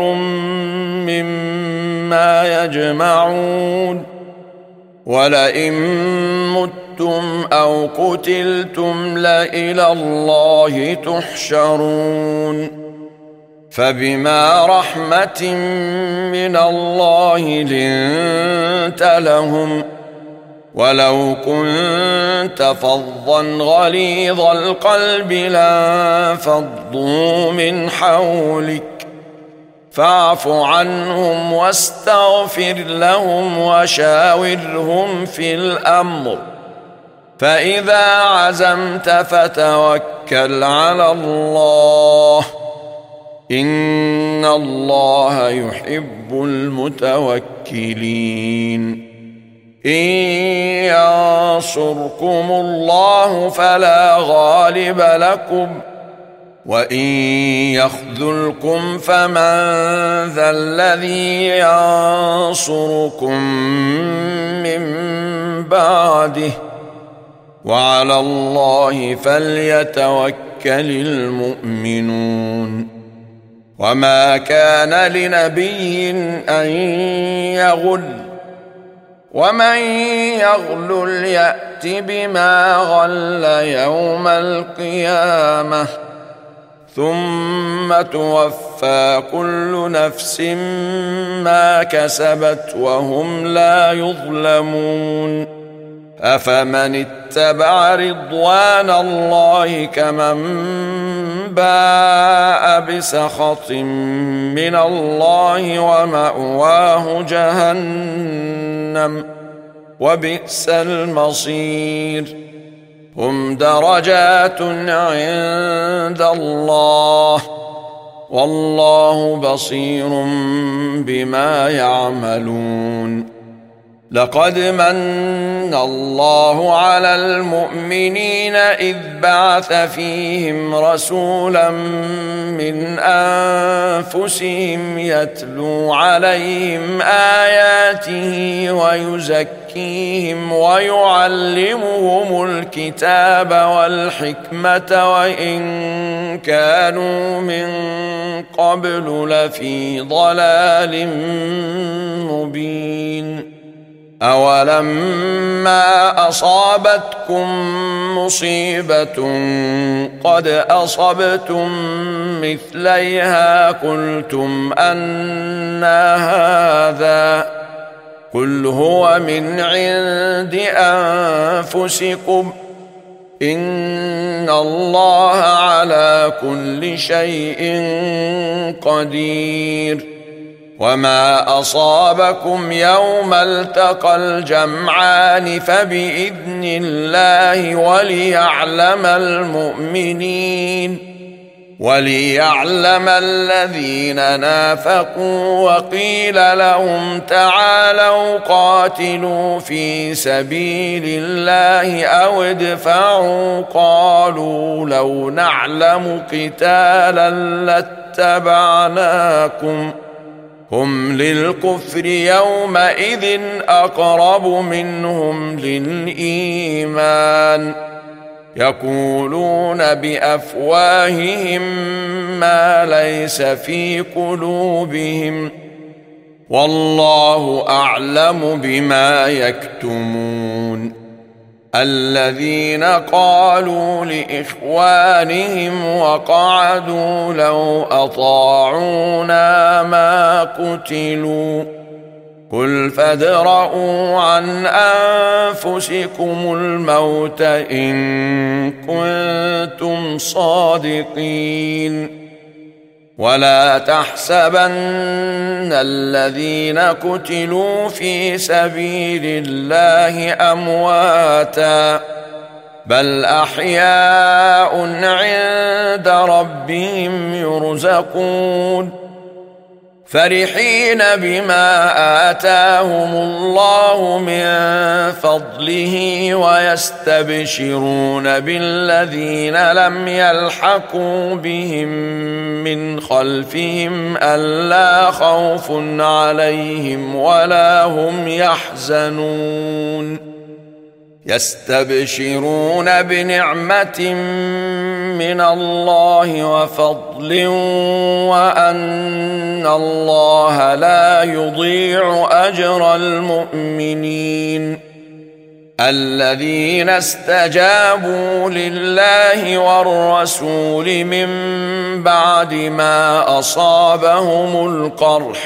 Speaker 1: مما يجمعون ولئن متم أو قتلتم لإلى الله تحشرون فبما رحمة من الله لنت لهم ولو كنت فظا غليظ القلب لانفضوا من حولك فاعف عنهم واستغفر لهم وشاورهم في الأمر فإذا عزمت فتوكل على الله إن الله يحب المتوكلين إن ينصركم الله فلا غالب لكم وإن يخذلكم فمن ذا الذي ينصركم من بعده وعلى الله فليتوكل المؤمنون. وما كان لنبي أن يغل ومن يغلل يأت بما غل يوم القيامة ثم توفى كل نفس ما كسبت وهم لا يظلمون. أفمن اتبع رضوان الله كمن باء بسخط من الله ومأواه جهنم وبئس المصير. هم درجات عند الله والله بصير بما يعملون. لقد من الله على المؤمنين إذ بعث فيهم رسولا من أنفسهم يتلو عليهم آياته ويزكيهم ويعلمهم الكتاب والحكمة وإن كانوا من قبل لفي ضلال مبين. أولما أصابتكم مصيبة قد أصبتم مثليها قلتم أنى هذا قل هو من عند أنفسكم إن الله على كل شيء قدير. وما أصابكم يوم التقى الجمعان فبإذن الله وليعلم المؤمنين وليعلم الذين نافقوا. وقيل لهم تعالوا قاتلوا في سبيل الله أو ادفعوا قالوا لو نعلم قتالا لاتبعناكم هم للكفر يومئذ أقرب منهم للإيمان يقولون بأفواههم ما ليس في قلوبهم والله أعلم بما يكتمون. الذين قالوا لإخوانهم وقعدوا لو أطاعونا ما قتلوا قل فادرءوا عن أنفسكم الموت إن كنتم صادقين. ولا تحسبن الذين قتلوا في سبيل الله أمواتا بل أحياء عند ربهم يرزقون فرحين بما آتاهم الله من فضله ويستبشرون بالذين لم يلحقوا بهم من خلفهم ألا خوف عليهم ولا هم يحزنون. يستبشرون بنعمة من الله وفضل وأن الله لا يضيع أجر المؤمنين. الذين استجابوا لله والرسول من بعد ما أصابهم القرح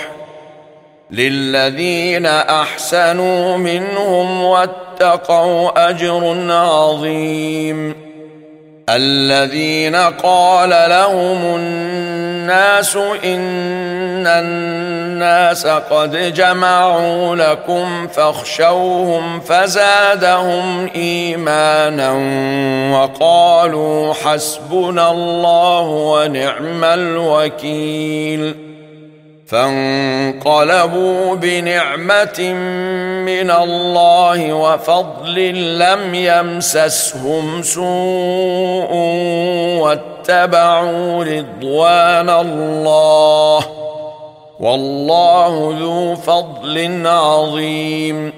Speaker 1: للذين أحسنوا منهم واتقوا أجر عظيم. الذين قال لهم الناس إن الناس قد جمعوا لكم فاخشوهم فزادهم إيمانا وقالوا حسبنا الله ونعم الوكيل. فانقلبوا بنعمة من الله وفضل لم يمسسهم سوء واتبعوا رضوان الله والله ذو فضل عظيم.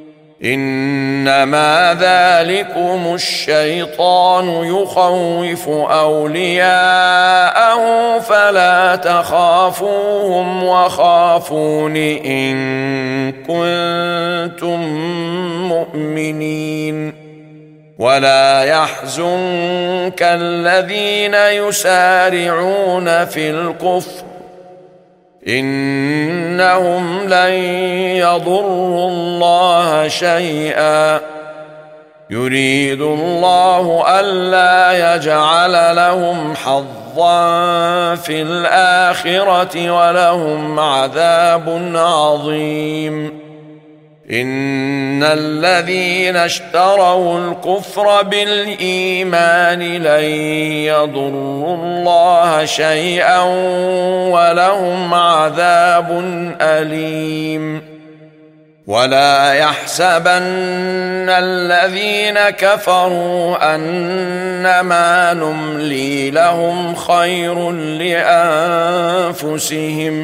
Speaker 1: إنما ذلكم الشيطان يخوف أولياءه فلا تخافوهم وخافون إن كنتم مؤمنين. ولا يحزنك الذين يسارعون في الكفر إنهم لن يضروا الله شيئا يريد الله ألا يجعل لهم حظا في الآخرة ولهم عذاب عظيم. إن الذين اشتروا الكفر بالإيمان لن يضروا الله شيئا ولهم عذاب أليم. ولا يحسبن الذين كفروا أنما نملي لهم خير لأنفسهم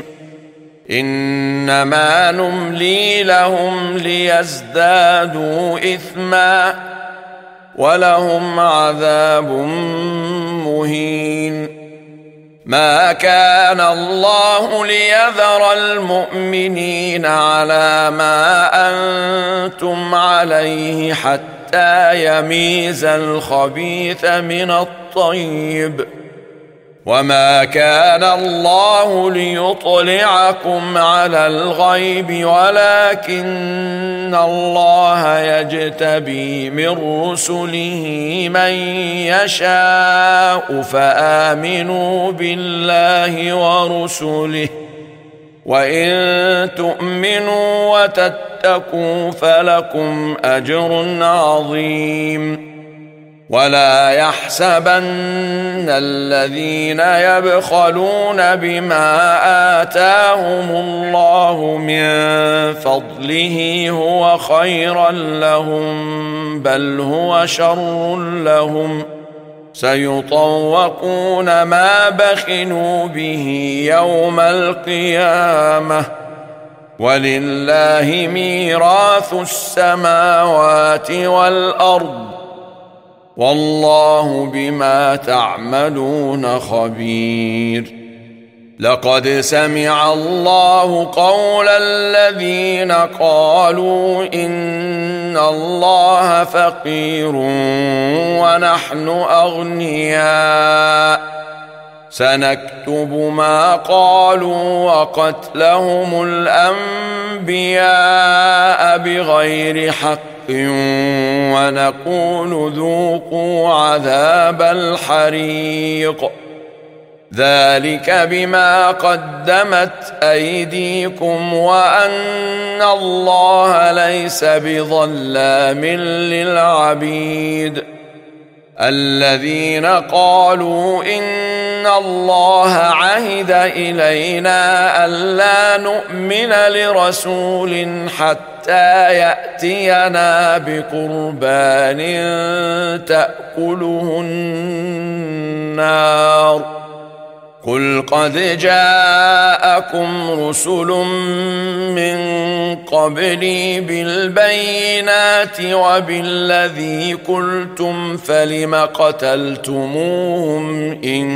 Speaker 1: إنما نملي لهم ليزدادوا إثما ولهم عذاب مهين. ما كان الله ليذر المؤمنين على ما أنتم عليه حتى يميز الخبيث من الطيب وما كان الله ليطلعكم على الغيب ولكن الله يجتبي من رسله من يشاء فآمنوا بالله ورسله وإن تؤمنوا وتتقوا فلكم أجر عظيم. ولا يحسبن الذين يبخلون بما آتاهم الله من فضله هو خيرا لهم بل هو شر لهم سيطوقون ما بخلوا به يوم القيامة ولله ميراث السماوات والأرض والله بما تعملون خبير. لقد سمع الله قول الذين قالوا إن الله فقير ونحن أغنياء سنكتب ما قالوا وقتلهم الأنبياء بغير حق ونقول ذوقوا عذاب الحريق ذلك بما قدمت أيديكم وأن الله ليس بظلام للعبيد. الذين قالوا إن الله عهد إلينا ألا نؤمن لرسول حتى يأتينا بقربان تأكله النار قل قد جاءكم رسل من قبلي بالبينات وبالذي قلتم فلم قتلتموهم إن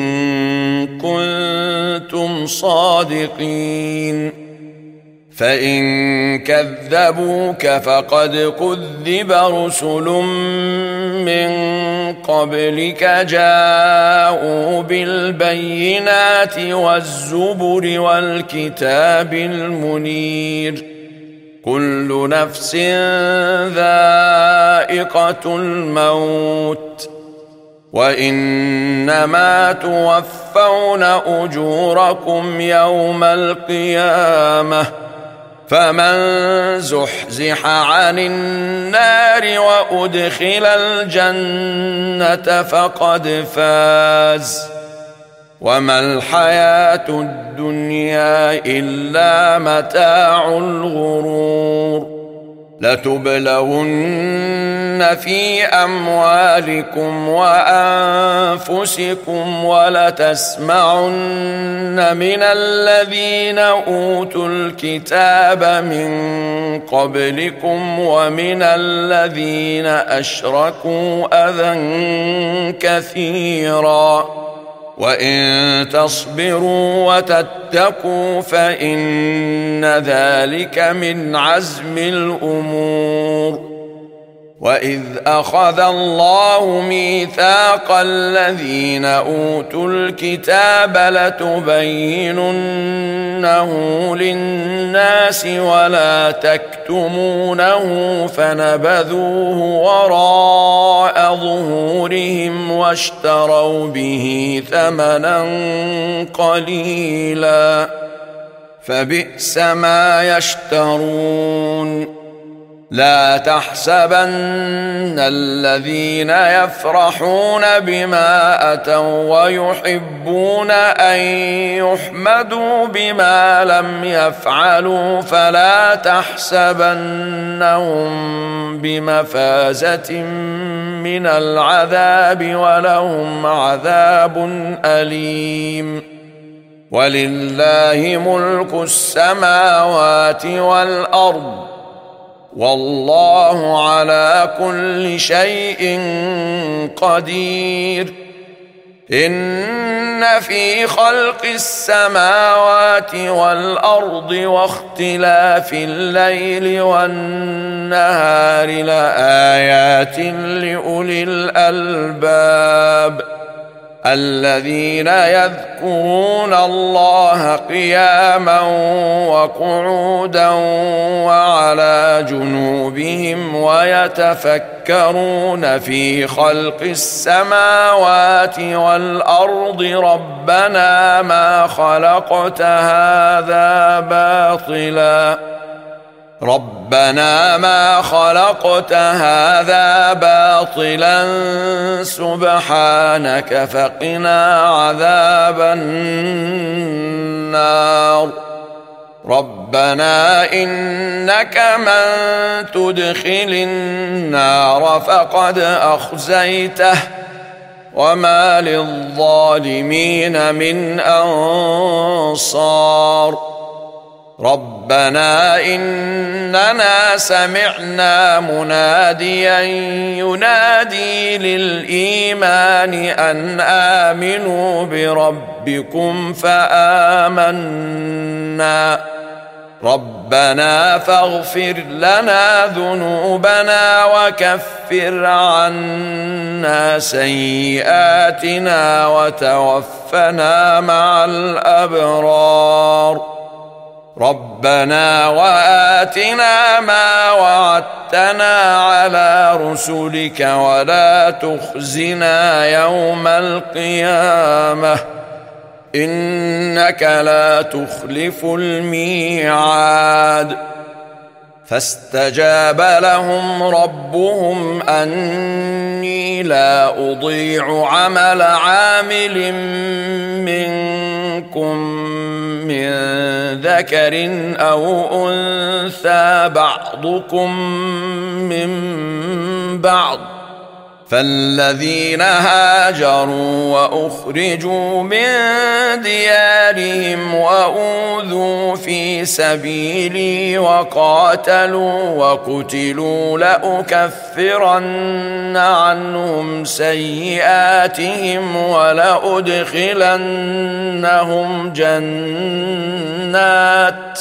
Speaker 1: كنتم صادقين فإن كذبوك فقد كذب رسل من قبلك جاءوا بالبينات والزبر والكتاب المنير كل نفس ذائقة الموت وإنما توفون أجوركم يوم القيامة فمن زحزح عن النار وأدخل الجنة فقد فاز وما الحياة الدنيا إلا متاع الغرور لتبلون في أموالكم وأنفسكم ولتسمعن من الذين أوتوا الكتاب من قبلكم ومن الذين أشركوا أذى كثيرا وإن تصبروا وتتقوا فإن ذلك من عزم الأمور وإذ أخذ الله ميثاق الذين أوتوا الكتاب لتبيننه للناس ولا تكتمونه فنبذوه وراء ظهورهم واشتروا به ثمنا قليلا فبئس ما يشترون لا تحسبن الذين يفرحون بما أتوا ويحبون أن يحمدوا بما لم يفعلوا فلا تحسبنهم بمفازة من العذاب ولهم عذاب أليم ولله ملك السماوات والأرض والله على كل شيء قدير إن في خلق السماوات والأرض واختلاف الليل والنهار لآيات لأولي الألباب الذين يذكرون الله قياما وقعودا وعلى جنوبهم ويتفكرون في خلق السماوات والأرض ربنا ما خلقت هذا باطلا ربنا ما خلقت هذا باطلا سبحانك فقنا عذاب النار ربنا إنك من تدخل النار فقد أخزيته وما للظالمين من أنصار ربنا إننا سمعنا مناديا ينادي للإيمان أن آمنوا بربكم فآمنا ربنا فاغفر لنا ذنوبنا وكفر عنا سيئاتنا وتوفنا مع الأبرار ربنا وآتنا ما وعدتنا على رسلك ولا تخزنا يوم القيامة إنك لا تخلف الميعاد فاستجاب لهم ربهم أني لا أضيع عمل عامل منكم من ذكر أو أنثى بعضكم من بعض فالذين هاجروا وأخرجوا من ديارهم وأوذوا في سبيلي وقاتلوا وقتلوا لأكفرن عنهم سيئاتهم ولأدخلنهم جنات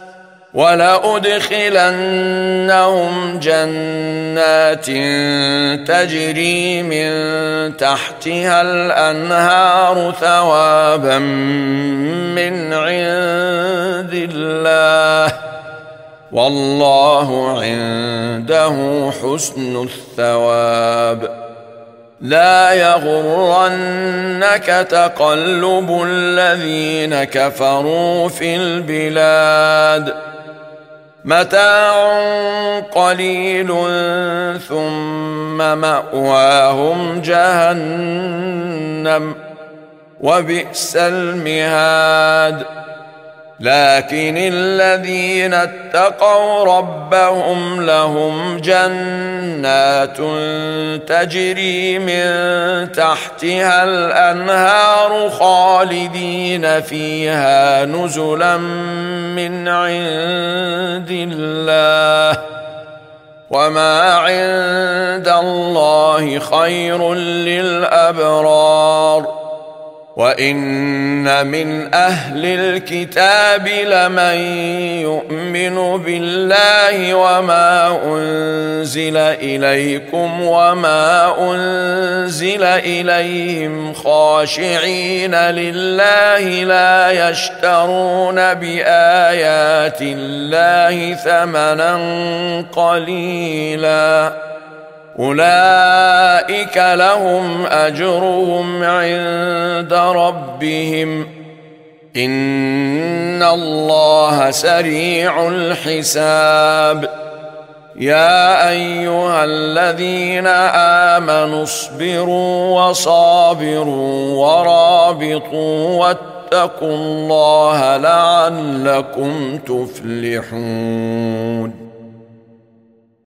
Speaker 1: ولأدخلنهم جنات تجري من تحتها الأنهار ثوابا من عند الله والله عنده حسن الثواب لا يغرنك تقلب الذين كفروا في البلاد متاع قليل ثم مأواهم جهنم وبئس المهاد. لكن الذين اتقوا ربهم لهم جنات تجري من تحتها الأنهار خالدين فيها نزلا من عند الله، وما عند الله خير للأبرار. وإن من أهل الكتاب لمن يؤمن بالله وما أنزل إليكم وما أنزل إليهم خاشعين لله لا يشترون بآيات الله ثمنا قليلا، أولئك لهم أجرهم عند ربهم إن الله سريع الحساب. يا أيها الذين آمنوا اصبروا وصابروا ورابطوا واتقوا الله لعلكم تفلحون.